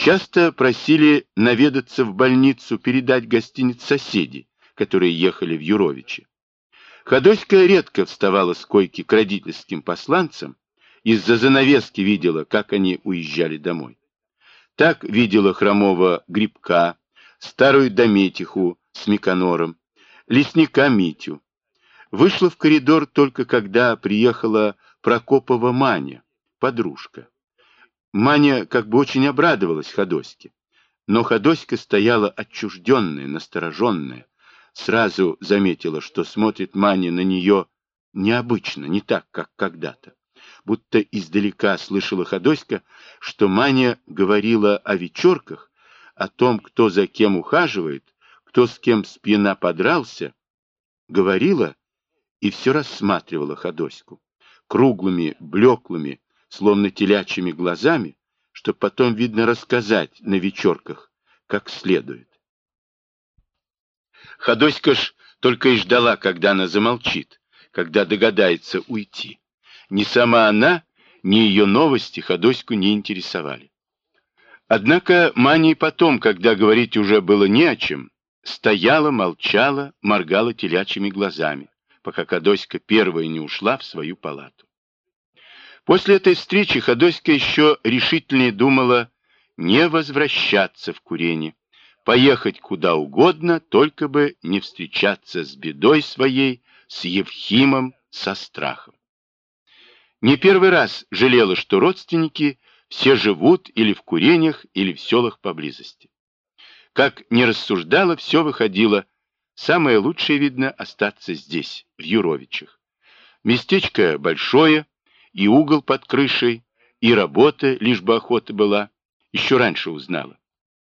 Часто просили наведаться в больницу, передать гостиниц соседей, которые ехали в Юровичи. Ходоська редко вставала с койки к родительским посланцам, из-за занавески видела, как они уезжали домой. Так видела хромого Грибка, старую Дометиху с Миконором, лесника Митю. Вышла в коридор только когда приехала Прокопова Маня, подружка. Маня как бы очень обрадовалась Ходоське, но Ходоська стояла отчужденная, настороженная. Сразу заметила, что смотрит Маня на нее необычно, не так, как когда-то. Будто издалека слышала Ходоська, что Маня говорила о вечерках, о том, кто за кем ухаживает, кто с кем спьяна подрался. Говорила и все рассматривала Ходоську круглыми, блеклыми, словно телячьими глазами, чтобы потом, видно, рассказать на вечерках как следует. Ходоська ж только и ждала, когда она замолчит, когда догадается уйти. Ни сама она, ни ее новости Ходоську не интересовали. Однако Маня и потом, когда говорить уже было не о чем, стояла, молчала, моргала телячьими глазами, пока Ходоська первая не ушла в свою палату. После этой встречи Ходоська еще решительнее думала не возвращаться в Курени, поехать куда угодно, только бы не встречаться с бедой своей, с Евхимом, со Страхом. Не первый раз жалела, что родственники все живут или в курениях, или в селах поблизости. Как ни рассуждала, все выходило. Самое лучшее, видно, остаться здесь, в Юровичах. Местечко большое, и угол под крышей, и работа, лишь бы охота была. Еще раньше узнала.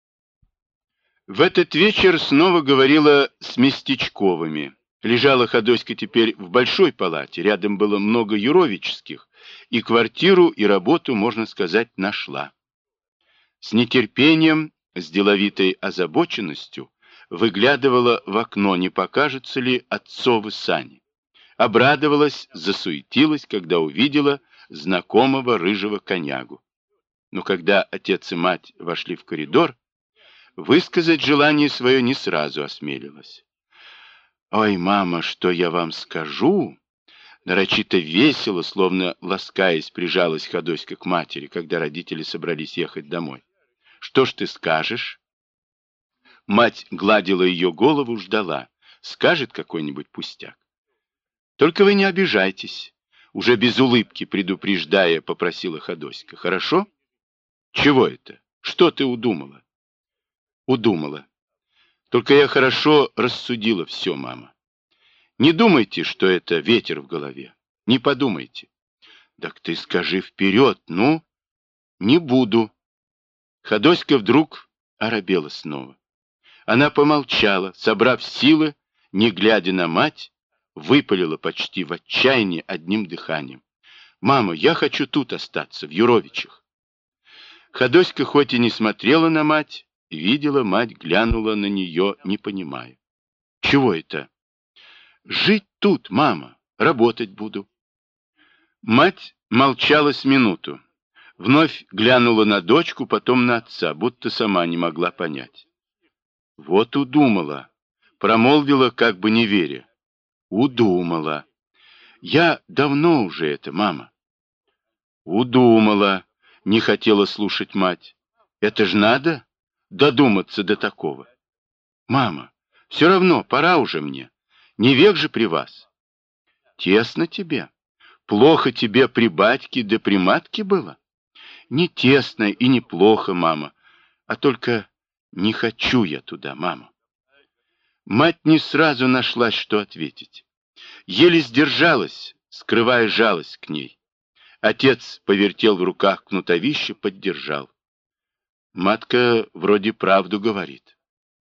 В этот вечер снова говорила с Местечковыми. Лежала Ходоська теперь в большой палате, рядом было много юровических, и квартиру, и работу, можно сказать, нашла. С нетерпением, с деловитой озабоченностью выглядывала в окно, не покажутся ли отцовы сани. Обрадовалась, засуетилась, когда увидела знакомого рыжего конягу. Но когда отец и мать вошли в коридор, высказать желание свое не сразу осмелилась. «Ой, мама, что я вам скажу?» Нарочито весело, словно ласкаясь, прижалась Ходоська к матери, когда родители собрались ехать домой. «Что ж ты скажешь?» Мать гладила ее голову, ждала. Скажет какой-нибудь пустяк. «Только вы не обижайтесь», уже без улыбки предупреждая, попросила Ходоська. «Хорошо?» «Чего это? Что ты удумала?» «Удумала. Только я хорошо рассудила все, мама. Не думайте, что это ветер в голове. Не подумайте». «Так ты скажи вперед, ну?» «Не буду». Ходоська вдруг оробела снова. Она помолчала, собрав силы, не глядя на мать, выпалила почти в отчаянии одним дыханием. «Мама, я хочу тут остаться, в Юровичах». Ходоська хоть и не смотрела на мать, видела, мать глянула на нее, не понимая. «Чего это?» «Жить тут, мама, работать буду». Мать молчала с минуту, вновь глянула на дочку, потом на отца, будто сама не могла понять. «Вот удумала», промолвила, как бы не веря. «Удумала. Я давно уже это, мама». «Удумала», не хотела слушать мать. «Это ж надо додуматься до такого». «Мама, все равно, пора уже мне. Не век же при вас». «Тесно тебе? Плохо тебе при батьке да при матке было?» «Не тесно и не плохо, мама, а только не хочу я туда, мама». Мать не сразу нашлась, что ответить. Еле сдержалась, скрывая жалость к ней. Отец повертел в руках кнутовище, поддержал. Матка вроде правду говорит.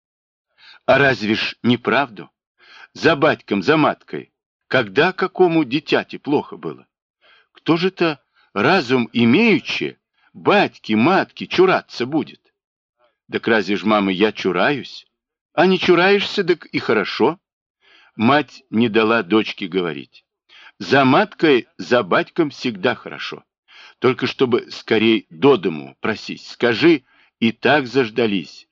А разве ж не правду? За батьком, за маткой. Когда какому дитяти плохо было? Кто же-то разум имеючи, батьки, матки, чураться будет? Так разве ж, мама, я чураюсь? А не чураешься, так и хорошо. Мать не дала дочке говорить. За маткой, за батьком всегда хорошо. Только чтобы скорей до дому просить. Скажи, и так заждались.